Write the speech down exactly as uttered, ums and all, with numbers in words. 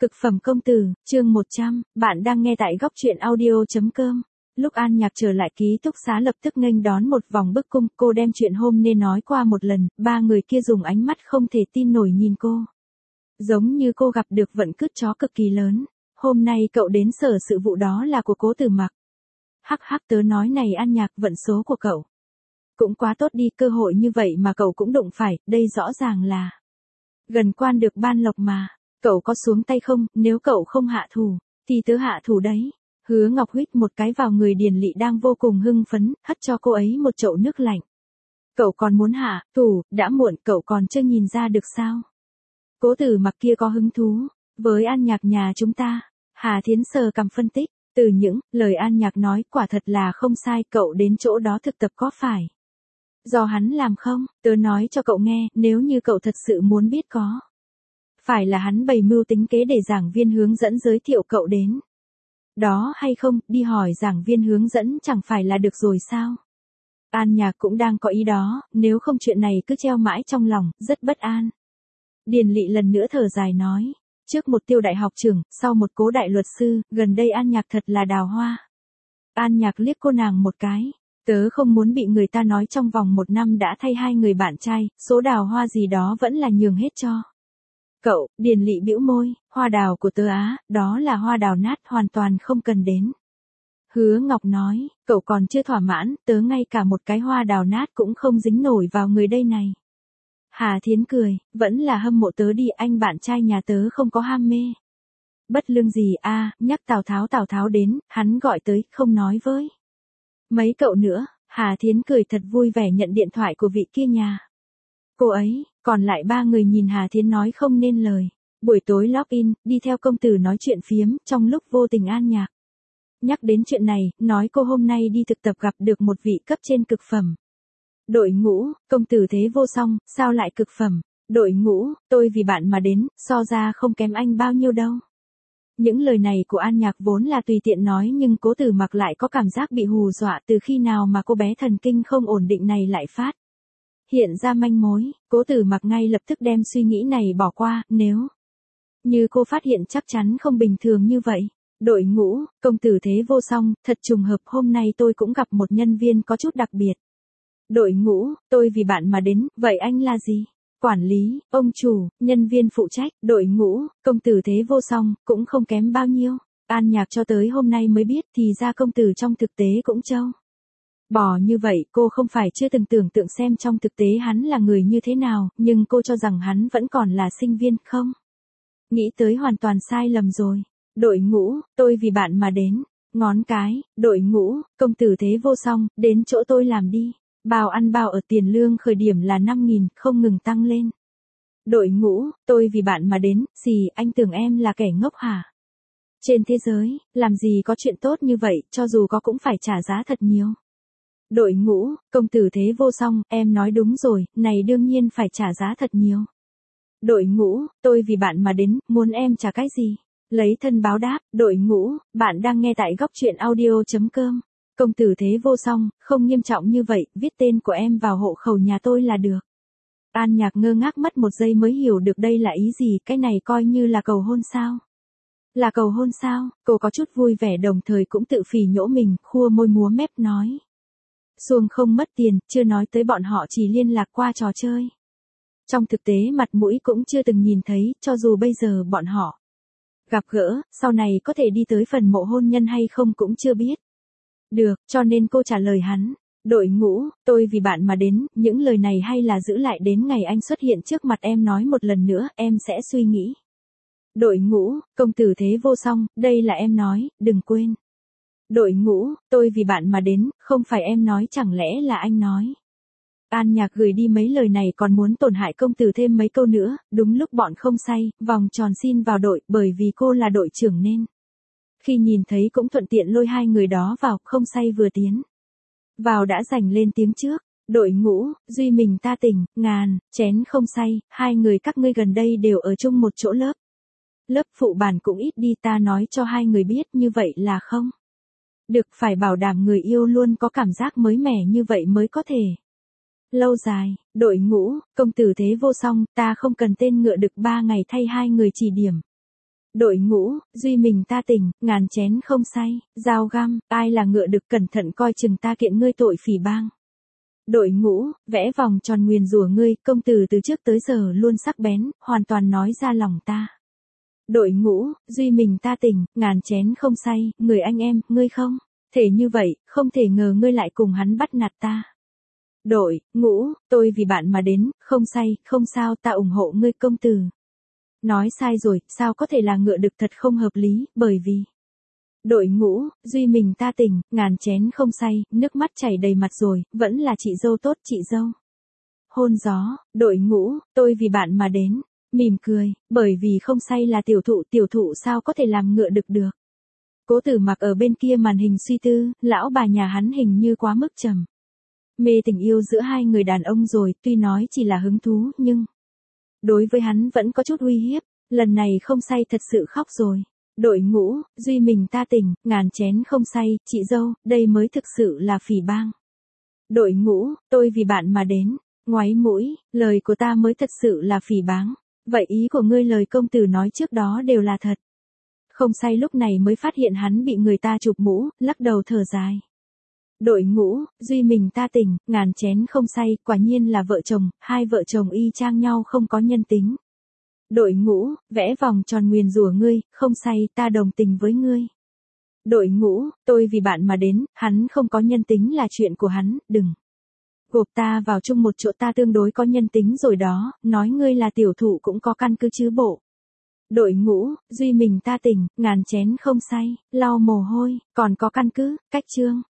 Cực phẩm công tử, chương một trăm, bạn đang nghe tại góc truyện audio.com. Lúc An Nhạc trở lại ký túc xá lập tức nghênh đón một vòng bức cung, cô đem chuyện hôm nên nói qua một lần, ba người kia dùng ánh mắt không thể tin nổi nhìn cô. Giống như cô gặp được vận cứt chó cực kỳ lớn, hôm nay cậu đến sở sự vụ đó là của Cố Tử Mặc. Hắc hắc tớ nói này An Nhạc, vận số của cậu cũng quá tốt đi, cơ hội như vậy mà cậu cũng đụng phải, đây rõ ràng là gần quan được ban lộc mà. Cậu có xuống tay không, nếu cậu không hạ thủ, thì tớ hạ thủ đấy. Hứa Ngọc huýt một cái vào người Điền Lị đang vô cùng hưng phấn, hất cho cô ấy một chậu nước lạnh. Cậu còn muốn hạ thủ, đã muộn, cậu còn chưa nhìn ra được sao? Cố Tử Mặc kia có hứng thú với An Nhạc nhà chúng ta. Hà Thiến sờ cằm phân tích, từ những lời An Nhạc nói quả thật là không sai, cậu đến chỗ đó thực tập có phải do hắn làm không? Tớ nói cho cậu nghe, nếu như cậu thật sự muốn biết có phải là hắn bày mưu tính kế để giảng viên hướng dẫn giới thiệu cậu đến đó hay không, đi hỏi giảng viên hướng dẫn chẳng phải là được rồi sao? An Nhạc cũng đang có ý đó, nếu không chuyện này cứ treo mãi trong lòng, rất bất an. Điền Lị lần nữa thở dài nói, trước một Tiêu đại học trưởng, sau một Cố đại luật sư, gần đây An Nhạc thật là đào hoa. An Nhạc liếc cô nàng một cái, tớ không muốn bị người ta nói trong vòng một năm đã thay hai người bạn trai, số đào hoa gì đó vẫn là nhường hết cho cậu. Điền Lị bĩu môi, hoa đào của tớ á, đó là hoa đào nát, hoàn toàn không cần đến. Hứa Ngọc nói, cậu còn chưa thỏa mãn, tớ ngay cả một cái hoa đào nát cũng không dính nổi vào người đây này. Hà Thiến cười, vẫn là hâm mộ tớ đi, anh bạn trai nhà tớ không có ham mê bất lương gì a. Nhắc Tào Tháo Tào Tháo đến, hắn gọi tới, không nói với mấy cậu nữa. Hà Thiến cười thật vui vẻ nhận điện thoại của vị kia nhà cô ấy, còn lại ba người nhìn Hà Thiến nói không nên lời. Buổi tối login, đi theo công tử nói chuyện phiếm, trong lúc vô tình An Nhạc nhắc đến chuyện này, nói cô hôm nay đi thực tập gặp được một vị cấp trên cực phẩm đội ngũ. Công tử thế vô song, sao lại cực phẩm đội ngũ, tôi vì bạn mà đến, so ra không kém anh bao nhiêu đâu. Những lời này của An Nhạc vốn là tùy tiện nói, nhưng Cố Tử Mặc lại có cảm giác bị hù dọa, từ khi nào mà cô bé thần kinh không ổn định này lại phát hiện ra manh mối. Cố Tử Mặc ngay lập tức đem suy nghĩ này bỏ qua, nếu như cô phát hiện chắc chắn không bình thường như vậy. Đội ngũ, công tử thế vô song, thật trùng hợp hôm nay tôi cũng gặp một nhân viên có chút đặc biệt. Đội ngũ, tôi vì bạn mà đến, vậy anh là gì? Quản lý, ông chủ, nhân viên phụ trách. Đội ngũ, công tử thế vô song, cũng không kém bao nhiêu. An Nhạc cho tới hôm nay mới biết thì ra công tử trong thực tế cũng trâu bò như vậy. Cô không phải chưa từng tưởng tượng xem trong thực tế hắn là người như thế nào, nhưng cô cho rằng hắn vẫn còn là sinh viên, không nghĩ tới hoàn toàn sai lầm rồi. Đội ngũ, tôi vì bạn mà đến. Ngón cái, đội ngũ, công tử thế vô song, đến chỗ tôi làm đi. Bao ăn bao ở, tiền lương khởi điểm là năm nghìn, không ngừng tăng lên. Đội ngũ, tôi vì bạn mà đến, xì, anh tưởng em là kẻ ngốc hả? Trên thế giới, làm gì có chuyện tốt như vậy, cho dù có cũng phải trả giá thật nhiều. Đội ngũ, công tử thế vô song, em nói đúng rồi, này đương nhiên phải trả giá thật nhiều. Đội ngũ, tôi vì bạn mà đến, muốn em trả cái gì? Lấy thân báo đáp. Đội ngũ, bạn đang nghe tại góc truyện audio.com. Công tử thế vô song, không nghiêm trọng như vậy, viết tên của em vào hộ khẩu nhà tôi là được. An Nhạc ngơ ngác mất một giây mới hiểu được đây là ý gì, cái này coi như là cầu hôn sao? Là cầu hôn sao? Cô có chút vui vẻ đồng thời cũng tự phỉ nhổ mình, khua môi múa mép nói. Xuông không mất tiền, chưa nói tới bọn họ chỉ liên lạc qua trò chơi. Trong thực tế mặt mũi cũng chưa từng nhìn thấy, cho dù bây giờ bọn họ gặp gỡ, sau này có thể đi tới phần mộ hôn nhân hay không cũng chưa biết được, cho nên cô trả lời hắn. Đội ngũ, tôi vì bạn mà đến, những lời này hay là giữ lại đến ngày anh xuất hiện trước mặt em nói một lần nữa, em sẽ suy nghĩ. Đội ngũ, công tử thế vô song, đây là em nói, đừng quên. Đội ngũ, tôi vì bạn mà đến, không phải em nói, chẳng lẽ là anh nói. An Nhạc gửi đi mấy lời này còn muốn tổn hại công tử thêm mấy câu nữa, đúng lúc bọn không say, vòng tròn xin vào đội, bởi vì cô là đội trưởng nên khi nhìn thấy cũng thuận tiện lôi hai người đó vào, không say vừa tiến vào đã giành lên tiếng trước. Đội ngũ, duy mình ta tỉnh, ngàn, chén không say, hai người các ngươi gần đây đều ở chung một chỗ lớp. Lớp phụ bản cũng ít đi, ta nói cho hai người biết như vậy là không được, phải bảo đảm người yêu luôn có cảm giác mới mẻ như vậy mới có thể lâu dài. Đội ngũ, công tử thế vô song, ta không cần tên ngựa đực ba ngày thay hai người chỉ điểm Đội ngũ, duy mình ta tình, ngàn chén không say, dao găm, ai là ngựa đực cẩn thận coi chừng ta kiện ngươi tội phỉ bang. Đội ngũ, vẽ vòng tròn nguyền rủa ngươi, công tử từ trước tới giờ luôn sắc bén, hoàn toàn nói ra lòng ta. Đội ngũ, duy mình ta tình, ngàn chén không say, người anh em, ngươi không thể như vậy, không thể ngờ ngươi lại cùng hắn bắt nạt ta. Đội ngũ, tôi vì bạn mà đến, không say, không sao, ta ủng hộ ngươi công tử. Nói sai rồi, sao có thể là ngựa đực thật không hợp lý, bởi vì đội ngũ, duy mình ta tình, ngàn chén không say, nước mắt chảy đầy mặt rồi, vẫn là chị dâu tốt, chị dâu. Hôn gió, đội ngũ, tôi vì bạn mà đến, mỉm cười, bởi vì không say là tiểu thụ, tiểu thụ sao có thể làm ngựa đực được. Cố Tử Mặc ở bên kia màn hình suy tư, lão bà nhà hắn hình như quá mức trầm mê tình yêu giữa hai người đàn ông rồi, tuy nói chỉ là hứng thú, nhưng đối với hắn vẫn có chút uy hiếp, lần này không say thật sự khóc rồi. Đội ngũ, duy mình ta tình, ngàn chén không say, chị dâu, đây mới thực sự là phỉ bang. Đội ngũ, tôi vì bạn mà đến, ngoáy mũi, lời của ta mới thật sự là phỉ báng. Vậy ý của ngươi lời công tử nói trước đó đều là thật. Không say lúc này mới phát hiện hắn bị người ta chụp mũ, lắc đầu thở dài. Đội ngũ, duy mình ta tình, ngàn chén không say, quả nhiên là vợ chồng, hai vợ chồng y chang nhau không có nhân tính. Đội ngũ, vẽ vòng tròn nguyền rủa ngươi, không say, ta đồng tình với ngươi. Đội ngũ, tôi vì bạn mà đến, hắn không có nhân tính là chuyện của hắn, đừng gộp ta vào chung một chỗ, ta tương đối có nhân tính rồi đó, nói ngươi là tiểu thụ cũng có căn cứ chứ bộ. Đội ngũ, duy mình ta tình, ngàn chén không say, lau mồ hôi, còn có căn cứ, cách chương.